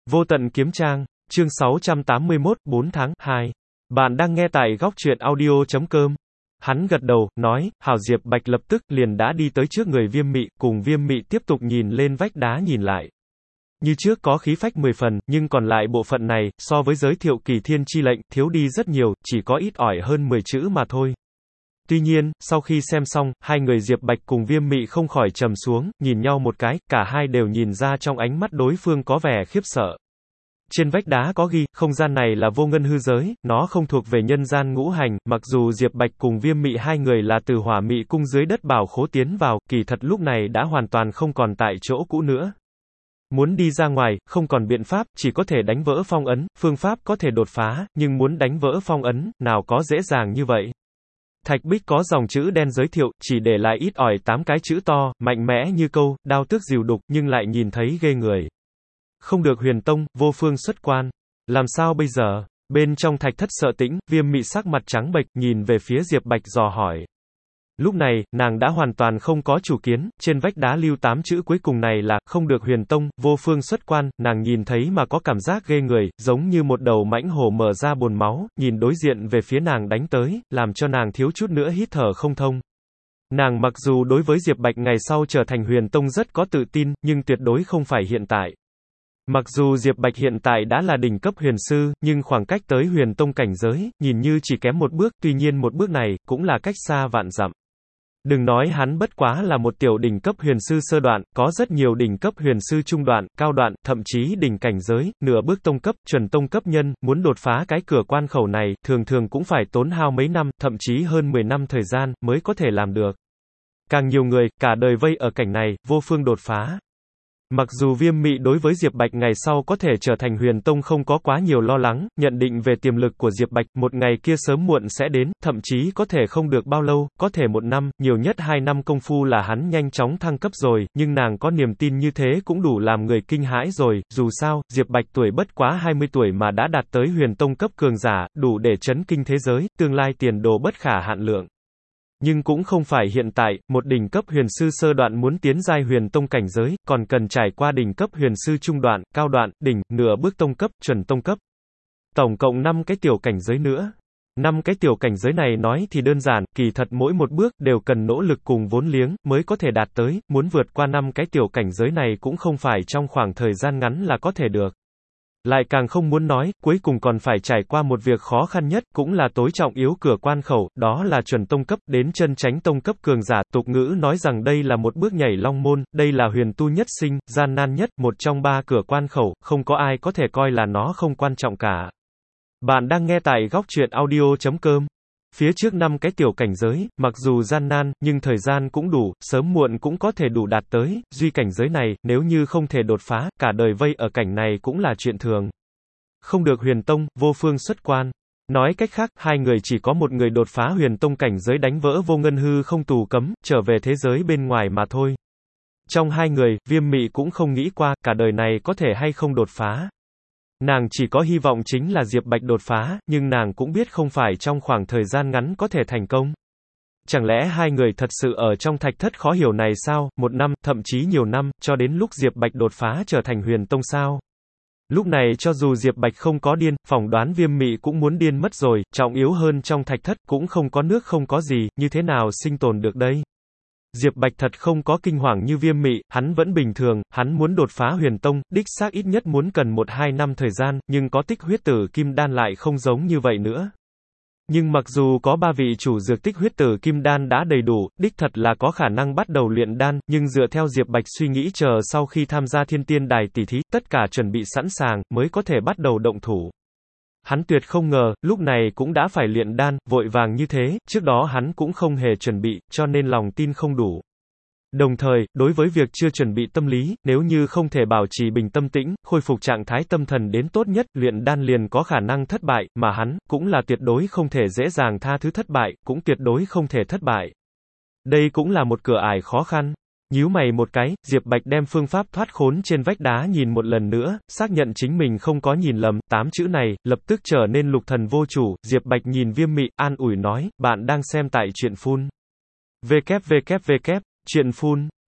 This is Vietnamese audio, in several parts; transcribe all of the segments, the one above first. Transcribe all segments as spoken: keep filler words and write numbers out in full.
Vô tận kiếm trang, chương sáu trăm tám mươi mốt, bốn tháng, hai. Bạn đang nghe tại góc truyện audio chấm com. Hắn gật đầu, nói, hảo. Diệp Bạch lập tức liền đã đi tới trước người Viêm Mị, cùng Viêm Mị tiếp tục nhìn lên vách đá nhìn lại. Như trước có khí phách mười phần, nhưng còn lại bộ phận này, so với giới thiệu kỳ thiên chi lệnh, thiếu đi rất nhiều, chỉ có ít ỏi hơn mười chữ mà thôi. Tuy nhiên, sau khi xem xong, hai người Diệp Bạch cùng Viêm Mị không khỏi trầm xuống, nhìn nhau một cái, cả hai đều nhìn ra trong ánh mắt đối phương có vẻ khiếp sợ. Trên vách đá có ghi, không gian này là vô ngân hư giới, nó không thuộc về nhân gian ngũ hành, mặc dù Diệp Bạch cùng Viêm Mị hai người là từ Hỏa Mị cung dưới đất bảo khố tiến vào, kỳ thật lúc này đã hoàn toàn không còn tại chỗ cũ nữa. Muốn đi ra ngoài, không còn biện pháp, chỉ có thể đánh vỡ phong ấn, phương pháp có thể đột phá, nhưng muốn đánh vỡ phong ấn, nào có dễ dàng như vậy. Thạch bích có dòng chữ đen giới thiệu, chỉ để lại ít ỏi tám cái chữ to, mạnh mẽ như câu, đao tước dìu đục, nhưng lại nhìn thấy ghê người. Không được huyền tông, vô phương xuất quan. Làm sao bây giờ? Bên trong thạch thất sợ tĩnh, Viêm Mị sắc mặt trắng bệch, nhìn về phía Diệp Bạch dò hỏi. Lúc này, nàng đã hoàn toàn không có chủ kiến, trên vách đá lưu tám chữ cuối cùng này là, không được huyền tông, vô phương xuất quan, nàng nhìn thấy mà có cảm giác ghê người, giống như một đầu mãnh hổ mở ra bồn máu, nhìn đối diện về phía nàng đánh tới, làm cho nàng thiếu chút nữa hít thở không thông. Nàng mặc dù đối với Diệp Bạch ngày sau trở thành huyền tông rất có tự tin, nhưng tuyệt đối không phải hiện tại. Mặc dù Diệp Bạch hiện tại đã là đỉnh cấp huyền sư, nhưng khoảng cách tới huyền tông cảnh giới, nhìn như chỉ kém một bước, tuy nhiên một bước này, cũng là cách xa vạn dặm. Đừng nói hắn bất quá là một tiểu đỉnh cấp huyền sư sơ đoạn, có rất nhiều đỉnh cấp huyền sư trung đoạn, cao đoạn, thậm chí đỉnh cảnh giới, nửa bước tông cấp, chuẩn tông cấp nhân, muốn đột phá cái cửa quan khẩu này, thường thường cũng phải tốn hao mấy năm, thậm chí hơn mười năm thời gian, mới có thể làm được. Càng nhiều người, cả đời vây ở cảnh này, vô phương đột phá. Mặc dù Viêm Mị đối với Diệp Bạch ngày sau có thể trở thành huyền tông không có quá nhiều lo lắng, nhận định về tiềm lực của Diệp Bạch, một ngày kia sớm muộn sẽ đến, thậm chí có thể không được bao lâu, có thể một năm, nhiều nhất hai năm công phu là hắn nhanh chóng thăng cấp rồi, nhưng nàng có niềm tin như thế cũng đủ làm người kinh hãi rồi, dù sao, Diệp Bạch tuổi bất quá hai mươi tuổi mà đã đạt tới huyền tông cấp cường giả, đủ để chấn kinh thế giới, tương lai tiền đồ bất khả hạn lượng. Nhưng cũng không phải hiện tại, một đỉnh cấp huyền sư sơ đoạn muốn tiến giai huyền tông cảnh giới, còn cần trải qua đỉnh cấp huyền sư trung đoạn, cao đoạn, đỉnh, nửa bước tông cấp, chuẩn tông cấp. Tổng cộng năm cái tiểu cảnh giới nữa. năm cái tiểu cảnh giới này nói thì đơn giản, kỳ thật mỗi một bước đều cần nỗ lực cùng vốn liếng mới có thể đạt tới, muốn vượt qua năm cái tiểu cảnh giới này cũng không phải trong khoảng thời gian ngắn là có thể được. Lại càng không muốn nói, cuối cùng còn phải trải qua một việc khó khăn nhất, cũng là tối trọng yếu cửa quan khẩu, đó là chuẩn tông cấp, đến chân chánh tông cấp cường giả, tục ngữ nói rằng đây là một bước nhảy long môn, đây là huyền tu nhất sinh, gian nan nhất, một trong ba cửa quan khẩu, không có ai có thể coi là nó không quan trọng cả. Bạn đang nghe tại góc truyện audio chấm com. Phía trước năm cái tiểu cảnh giới, mặc dù gian nan, nhưng thời gian cũng đủ, sớm muộn cũng có thể đủ đạt tới, duy cảnh giới này, nếu như không thể đột phá, cả đời vây ở cảnh này cũng là chuyện thường. Không được huyền tông, vô phương xuất quan. Nói cách khác, hai người chỉ có một người đột phá huyền tông cảnh giới đánh vỡ vô ngân hư không tù cấm, trở về thế giới bên ngoài mà thôi. Trong hai người, Viêm Mị cũng không nghĩ qua, cả đời này có thể hay không đột phá. Nàng chỉ có hy vọng chính là Diệp Bạch đột phá, nhưng nàng cũng biết không phải trong khoảng thời gian ngắn có thể thành công. Chẳng lẽ hai người thật sự ở trong thạch thất khó hiểu này sao, một năm, thậm chí nhiều năm, cho đến lúc Diệp Bạch đột phá trở thành huyền tông sao? Lúc này cho dù Diệp Bạch không có điên, phỏng đoán Viêm Mị cũng muốn điên mất rồi, trọng yếu hơn trong thạch thất cũng không có nước không có gì, như thế nào sinh tồn được đây? Diệp Bạch thật không có kinh hoàng như Viêm Mị, hắn vẫn bình thường, hắn muốn đột phá huyền tông, đích xác ít nhất muốn cần một hai năm thời gian, nhưng có tích huyết tử kim đan lại không giống như vậy nữa. Nhưng mặc dù có ba vị chủ dược tích huyết tử kim đan đã đầy đủ, đích thật là có khả năng bắt đầu luyện đan, nhưng dựa theo Diệp Bạch suy nghĩ chờ sau khi tham gia thiên tiên đài tỷ thí, tất cả chuẩn bị sẵn sàng, mới có thể bắt đầu động thủ. Hắn tuyệt không ngờ, lúc này cũng đã phải luyện đan, vội vàng như thế, trước đó hắn cũng không hề chuẩn bị, cho nên lòng tin không đủ. Đồng thời, đối với việc chưa chuẩn bị tâm lý, nếu như không thể bảo trì bình tâm tĩnh, khôi phục trạng thái tâm thần đến tốt nhất, luyện đan liền có khả năng thất bại, mà hắn, cũng là tuyệt đối không thể dễ dàng tha thứ thất bại, cũng tuyệt đối không thể thất bại. Đây cũng là một cửa ải khó khăn. Nhíu mày một cái, Diệp Bạch đem phương pháp thoát khốn trên vách đá nhìn một lần nữa, xác nhận chính mình không có nhìn lầm, tám chữ này, lập tức trở nên lục thần vô chủ, Diệp Bạch nhìn Viêm Mị, an ủi nói, bạn đang xem tại truyện phun. vê kép vê kép vê kép, truyện phun.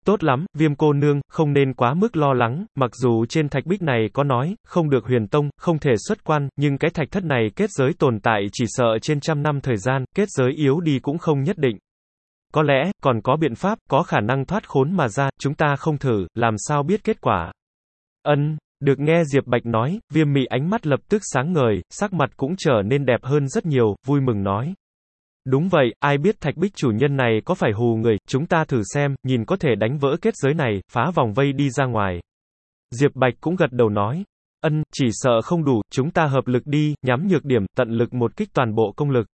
Tốt lắm, Viêm cô nương, không nên quá mức lo lắng, mặc dù trên thạch bích này có nói, không được huyền tông, không thể xuất quan, nhưng cái thạch thất này kết giới tồn tại chỉ sợ trên trăm năm thời gian, kết giới yếu đi cũng không nhất định. Có lẽ, còn có biện pháp, có khả năng thoát khốn mà ra, chúng ta không thử, làm sao biết kết quả. Ân, được nghe Diệp Bạch nói, Viêm Mị ánh mắt lập tức sáng ngời, sắc mặt cũng trở nên đẹp hơn rất nhiều, vui mừng nói. Đúng vậy, ai biết thạch bích chủ nhân này có phải hù người, chúng ta thử xem, nhìn có thể đánh vỡ kết giới này, phá vòng vây đi ra ngoài. Diệp Bạch cũng gật đầu nói. Ân, chỉ sợ không đủ, chúng ta hợp lực đi, nhắm nhược điểm, tận lực một kích toàn bộ công lực.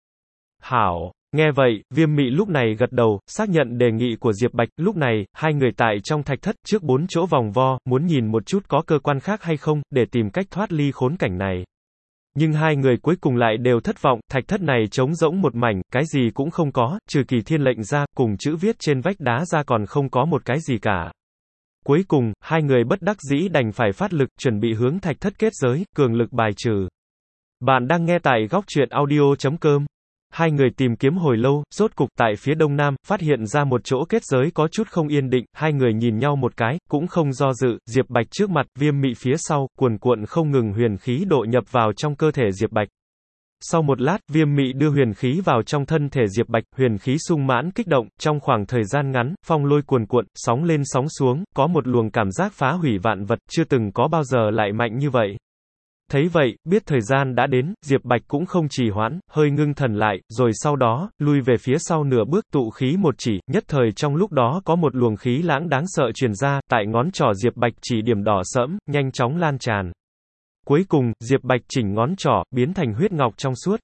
Hảo. Nghe vậy, Viêm Mị lúc này gật đầu, xác nhận đề nghị của Diệp Bạch, lúc này, hai người tại trong thạch thất, trước bốn chỗ vòng vo, muốn nhìn một chút có cơ quan khác hay không, để tìm cách thoát ly khốn cảnh này. Nhưng hai người cuối cùng lại đều thất vọng, thạch thất này trống rỗng một mảnh, cái gì cũng không có, trừ kỳ thiên lệnh ra, cùng chữ viết trên vách đá ra còn không có một cái gì cả. Cuối cùng, hai người bất đắc dĩ đành phải phát lực, chuẩn bị hướng thạch thất kết giới, cường lực bài trừ. Bạn đang nghe tại góc truyện audio chấm com. Hai người tìm kiếm hồi lâu, rốt cục tại phía đông nam, phát hiện ra một chỗ kết giới có chút không yên định, hai người nhìn nhau một cái, cũng không do dự, Diệp Bạch trước mặt, Viêm Mị phía sau, cuồn cuộn không ngừng huyền khí độ nhập vào trong cơ thể Diệp Bạch. Sau một lát, Viêm Mị đưa huyền khí vào trong thân thể Diệp Bạch, huyền khí sung mãn kích động, trong khoảng thời gian ngắn, phong lôi cuồn cuộn, sóng lên sóng xuống, có một luồng cảm giác phá hủy vạn vật, chưa từng có bao giờ lại mạnh như vậy. Thấy vậy, biết thời gian đã đến, Diệp Bạch cũng không trì hoãn, hơi ngưng thần lại, rồi sau đó, lui về phía sau nửa bước tụ khí một chỉ, nhất thời trong lúc đó có một luồng khí lãng đáng sợ truyền ra, tại ngón trỏ Diệp Bạch chỉ điểm đỏ sẫm, nhanh chóng lan tràn. Cuối cùng, Diệp Bạch chỉnh ngón trỏ, biến thành huyết ngọc trong suốt.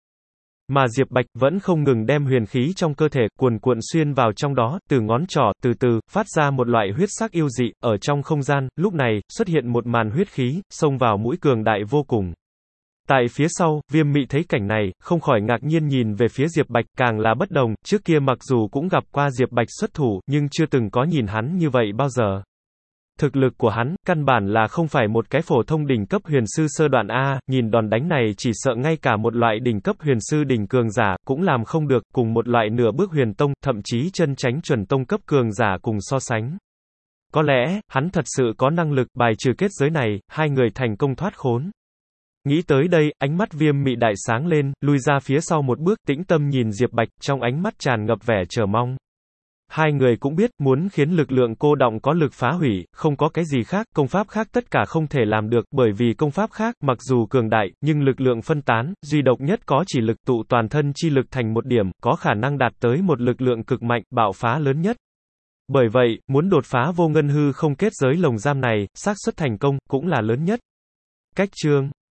Mà Diệp Bạch vẫn không ngừng đem huyền khí trong cơ thể cuồn cuộn xuyên vào trong đó, từ ngón trỏ, từ từ, phát ra một loại huyết sắc yêu dị, ở trong không gian, lúc này, xuất hiện một màn huyết khí, xông vào mũi cường đại vô cùng. Tại phía sau, Viêm Mị thấy cảnh này, không khỏi ngạc nhiên nhìn về phía Diệp Bạch, càng là bất đồng, trước kia mặc dù cũng gặp qua Diệp Bạch xuất thủ, nhưng chưa từng có nhìn hắn như vậy bao giờ. Thực lực của hắn, căn bản là không phải một cái phổ thông đỉnh cấp huyền sư sơ đoạn A, nhìn đòn đánh này chỉ sợ ngay cả một loại đỉnh cấp huyền sư đỉnh cường giả, cũng làm không được, cùng một loại nửa bước huyền tông, thậm chí chân chánh chuẩn tông cấp cường giả cùng so sánh. Có lẽ, hắn thật sự có năng lực bài trừ kết giới này, hai người thành công thoát khốn. Nghĩ tới đây, ánh mắt Viêm Mị đại sáng lên, lui ra phía sau một bước, tĩnh tâm nhìn Diệp Bạch, trong ánh mắt tràn ngập vẻ chờ mong. Hai người cũng biết, muốn khiến lực lượng cô đọng có lực phá hủy, không có cái gì khác, công pháp khác tất cả không thể làm được, bởi vì công pháp khác, mặc dù cường đại, nhưng lực lượng phân tán, duy độc nhất có chỉ lực tụ toàn thân chi lực thành một điểm, có khả năng đạt tới một lực lượng cực mạnh, bạo phá lớn nhất. Bởi vậy, muốn đột phá vô ngân hư không kết giới lồng giam này, xác suất thành công, cũng là lớn nhất. Cách chương